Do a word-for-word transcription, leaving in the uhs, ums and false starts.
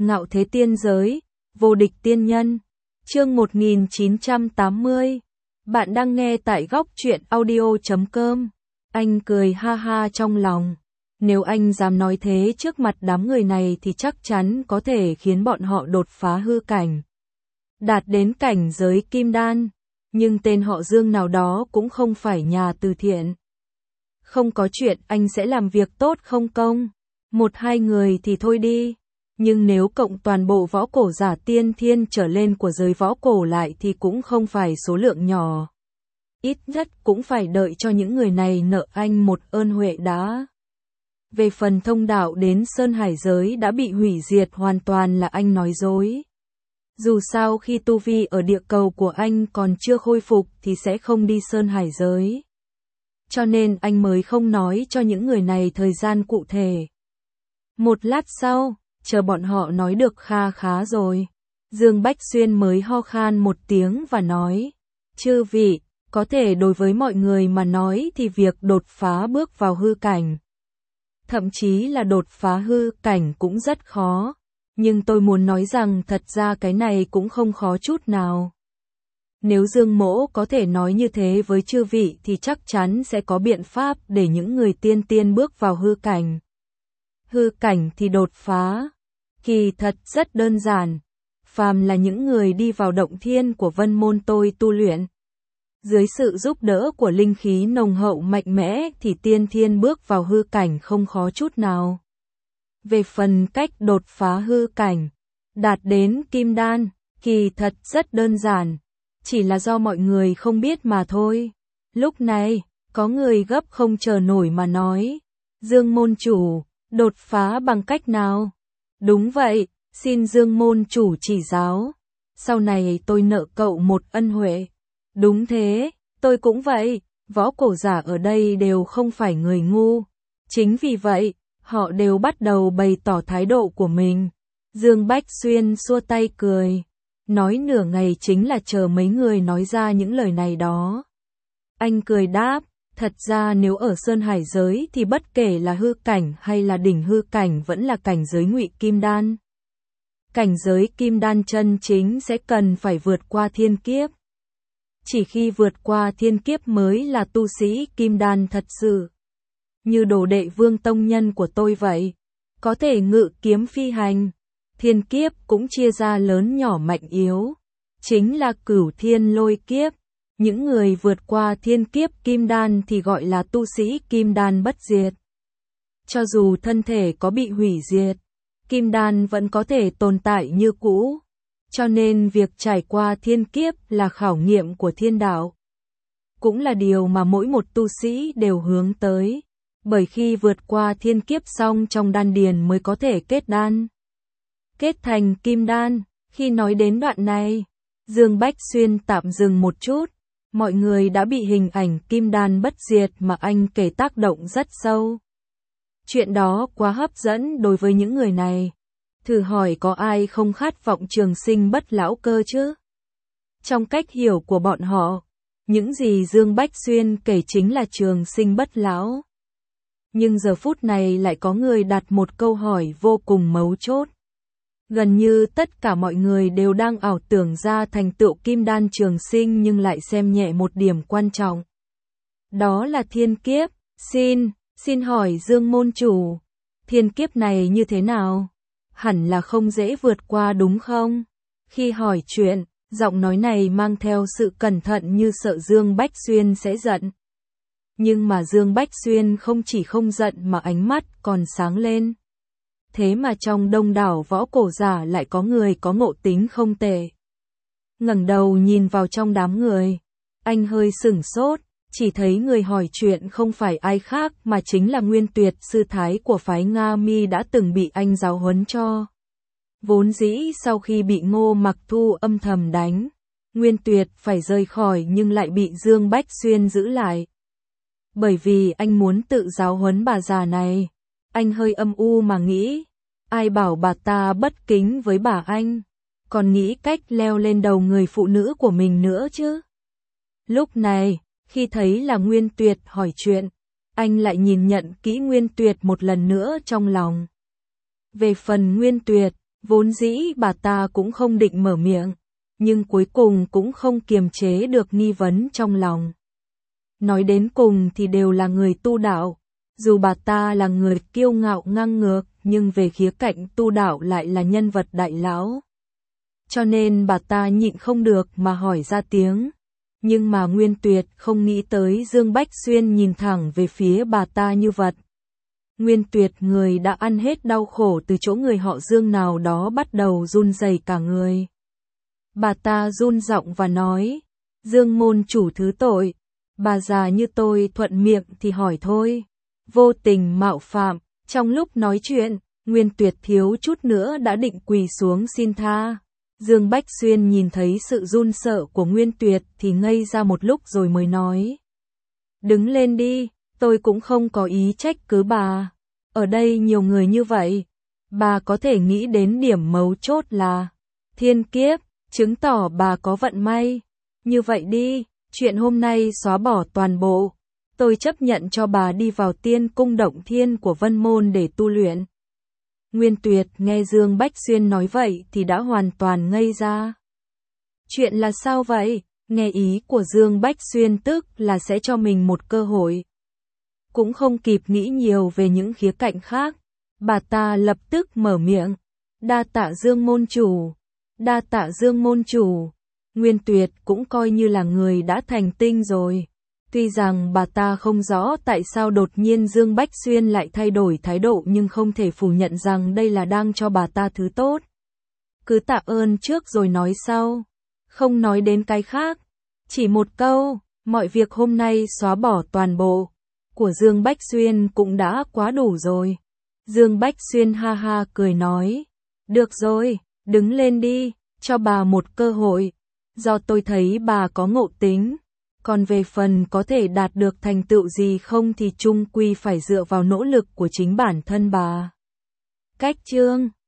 Ngạo thế tiên giới, vô địch tiên nhân. Chương một nghìn chín trăm tám mươi. Bạn đang nghe tại góc truyện audio chấm com. Anh cười ha ha trong lòng. Nếu anh dám nói thế trước mặt đám người này thì chắc chắn có thể khiến bọn họ đột phá hư cảnh, đạt đến cảnh giới kim đan. Nhưng tên họ Dương nào đó cũng không phải nhà từ thiện. Không có chuyện anh sẽ làm việc tốt không công. Một hai người thì thôi đi. Nhưng nếu cộng toàn bộ võ cổ giả tiên thiên trở lên của giới võ cổ lại thì cũng không phải số lượng nhỏ. Ít nhất cũng phải đợi cho những người này nợ anh một ơn huệ đã. Về phần thông đạo đến Sơn Hải giới đã bị hủy diệt hoàn toàn là anh nói dối. Dù sao khi tu vi ở địa cầu của anh còn chưa khôi phục thì sẽ không đi Sơn Hải giới. Cho nên anh mới không nói cho những người này thời gian cụ thể. Một lát sau, chờ bọn họ nói được kha khá rồi, Dương Bách Xuyên mới ho khan một tiếng và nói, chư vị, có thể đối với mọi người mà nói thì việc đột phá bước vào hư cảnh, thậm chí là đột phá hư cảnh cũng rất khó, nhưng tôi muốn nói rằng thật ra cái này cũng không khó chút nào. Nếu Dương Mỗ có thể nói như thế với chư vị thì chắc chắn sẽ có biện pháp để những người tiên tiên bước vào hư cảnh. Hư cảnh thì đột phá, kỳ thật rất đơn giản, phàm là những người đi vào động thiên của Vân Môn tôi tu luyện. Dưới sự giúp đỡ của linh khí nồng hậu mạnh mẽ thì tiên thiên bước vào hư cảnh không khó chút nào. Về phần cách đột phá hư cảnh, đạt đến kim đan, kỳ thật rất đơn giản, chỉ là do mọi người không biết mà thôi. Lúc này, có người gấp không chờ nổi mà nói, Dương môn chủ, đột phá bằng cách nào? Đúng vậy, xin Dương môn chủ chỉ giáo. Sau này tôi nợ cậu một ân huệ. Đúng thế, tôi cũng vậy, võ cổ giả ở đây đều không phải người ngu. Chính vì vậy, họ đều bắt đầu bày tỏ thái độ của mình. Dương Bách Xuyên xua tay cười, nói nửa ngày chính là chờ mấy người nói ra những lời này đó. Anh cười đáp, thật ra nếu ở Sơn Hải giới thì bất kể là hư cảnh hay là đỉnh hư cảnh vẫn là cảnh giới ngụy kim đan. Cảnh giới kim đan chân chính sẽ cần phải vượt qua thiên kiếp. Chỉ khi vượt qua thiên kiếp mới là tu sĩ kim đan thật sự. Như đồ đệ Vương tông nhân của tôi vậy, có thể ngự kiếm phi hành. Thiên kiếp cũng chia ra lớn nhỏ mạnh yếu, chính là cửu thiên lôi kiếp. Những người vượt qua thiên kiếp kim đan thì gọi là tu sĩ kim đan bất diệt. Cho dù thân thể có bị hủy diệt, kim đan vẫn có thể tồn tại như cũ. Cho nên việc trải qua thiên kiếp là khảo nghiệm của thiên đạo. Cũng là điều mà mỗi một tu sĩ đều hướng tới. Bởi khi vượt qua thiên kiếp xong trong đan điền mới có thể kết đan, kết thành kim đan. Khi nói đến đoạn này, Dương Bách Xuyên tạm dừng một chút. Mọi người đã bị hình ảnh kim đan bất diệt mà anh kể tác động rất sâu. Chuyện đó quá hấp dẫn đối với những người này. Thử hỏi có ai không khát vọng trường sinh bất lão cơ chứ? Trong cách hiểu của bọn họ, những gì Dương Bách Xuyên kể chính là trường sinh bất lão. Nhưng giờ phút này lại có người đặt một câu hỏi vô cùng mấu chốt. Gần như tất cả mọi người đều đang ảo tưởng ra thành tựu kim đan trường sinh nhưng lại xem nhẹ một điểm quan trọng. Đó là thiên kiếp. Xin, xin hỏi Dương môn chủ, thiên kiếp này như thế nào? Hẳn là không dễ vượt qua đúng không? Khi hỏi chuyện, giọng nói này mang theo sự cẩn thận như sợ Dương Bách Xuyên sẽ giận. Nhưng mà Dương Bách Xuyên không chỉ không giận mà ánh mắt còn sáng lên. Thế mà trong đông đảo võ cổ giả lại có người có ngộ tính không tệ. Ngẩng đầu nhìn vào trong đám người, anh hơi sửng sốt, chỉ thấy người hỏi chuyện không phải ai khác mà chính là Nguyên Tuyệt sư thái của phái Nga Mi đã từng bị anh giáo huấn cho. Vốn dĩ sau khi bị Ngô Mặc Thu âm thầm đánh, Nguyên Tuyệt phải rời khỏi nhưng lại bị Dương Bách Xuyên giữ lại. Bởi vì anh muốn tự giáo huấn bà già này. Anh hơi âm u mà nghĩ, ai bảo bà ta bất kính với bà anh, còn nghĩ cách leo lên đầu người phụ nữ của mình nữa chứ. Lúc này, khi thấy là Nguyên Tuyệt hỏi chuyện, anh lại nhìn nhận kỹ Nguyên Tuyệt một lần nữa trong lòng. Về phần Nguyên Tuyệt, Vốn dĩ bà ta cũng không định mở miệng, nhưng cuối cùng cũng không kiềm chế được nghi vấn trong lòng. Nói đến cùng thì đều là người tu đạo, dù bà ta là người kiêu ngạo ngang ngược, nhưng về khía cạnh tu đạo lại là nhân vật đại lão. Cho nên bà ta nhịn không được mà hỏi ra tiếng. Nhưng mà Nguyên Tuyệt không nghĩ tới Dương Bách Xuyên nhìn thẳng về phía bà ta như vậy. Nguyên Tuyệt người đã ăn hết đau khổ từ chỗ người họ Dương nào đó bắt đầu run rẩy cả người. Bà ta run giọng và nói, Dương môn chủ thứ tội, bà già như tôi thuận miệng thì hỏi thôi, vô tình mạo phạm. Trong lúc nói chuyện, Nguyên Tuyệt thiếu chút nữa đã định quỳ xuống xin tha. Dương Bách Xuyên nhìn thấy sự run sợ của Nguyên Tuyệt thì ngây ra một lúc rồi mới nói. Đứng lên đi, tôi cũng không có ý trách cứ bà. Ở đây nhiều người như vậy, bà có thể nghĩ đến điểm mấu chốt là thiên kiếp, chứng tỏ bà có vận may. Như vậy đi, chuyện hôm nay xóa bỏ toàn bộ. Tôi chấp nhận cho bà đi vào tiên cung động thiên của Vân Môn để tu luyện. Nguyên Tuyệt nghe Dương Bách Xuyên nói vậy thì đã hoàn toàn ngây ra. Chuyện là sao vậy? Nghe ý của Dương Bách Xuyên tức là sẽ cho mình một cơ hội. Cũng không kịp nghĩ nhiều về những khía cạnh khác, bà ta lập tức mở miệng. Đa tạ Dương môn chủ, đa tạ Dương môn chủ. Nguyên Tuyệt cũng coi như là người đã thành tinh rồi. Tuy rằng bà ta không rõ tại sao đột nhiên Dương Bách Xuyên lại thay đổi thái độ, nhưng không thể phủ nhận rằng đây là đang cho bà ta thứ tốt. Cứ tạ ơn trước rồi nói sau, không nói đến cái khác. Chỉ một câu, mọi việc hôm nay xóa bỏ toàn bộ, của Dương Bách Xuyên cũng đã quá đủ rồi. Dương Bách Xuyên ha ha cười nói, được rồi, đứng lên đi, cho bà một cơ hội. Do tôi thấy bà có ngộ tính. Còn về phần có thể đạt được thành tựu gì không thì chung quy phải dựa vào nỗ lực của chính bản thân bà. Cách chương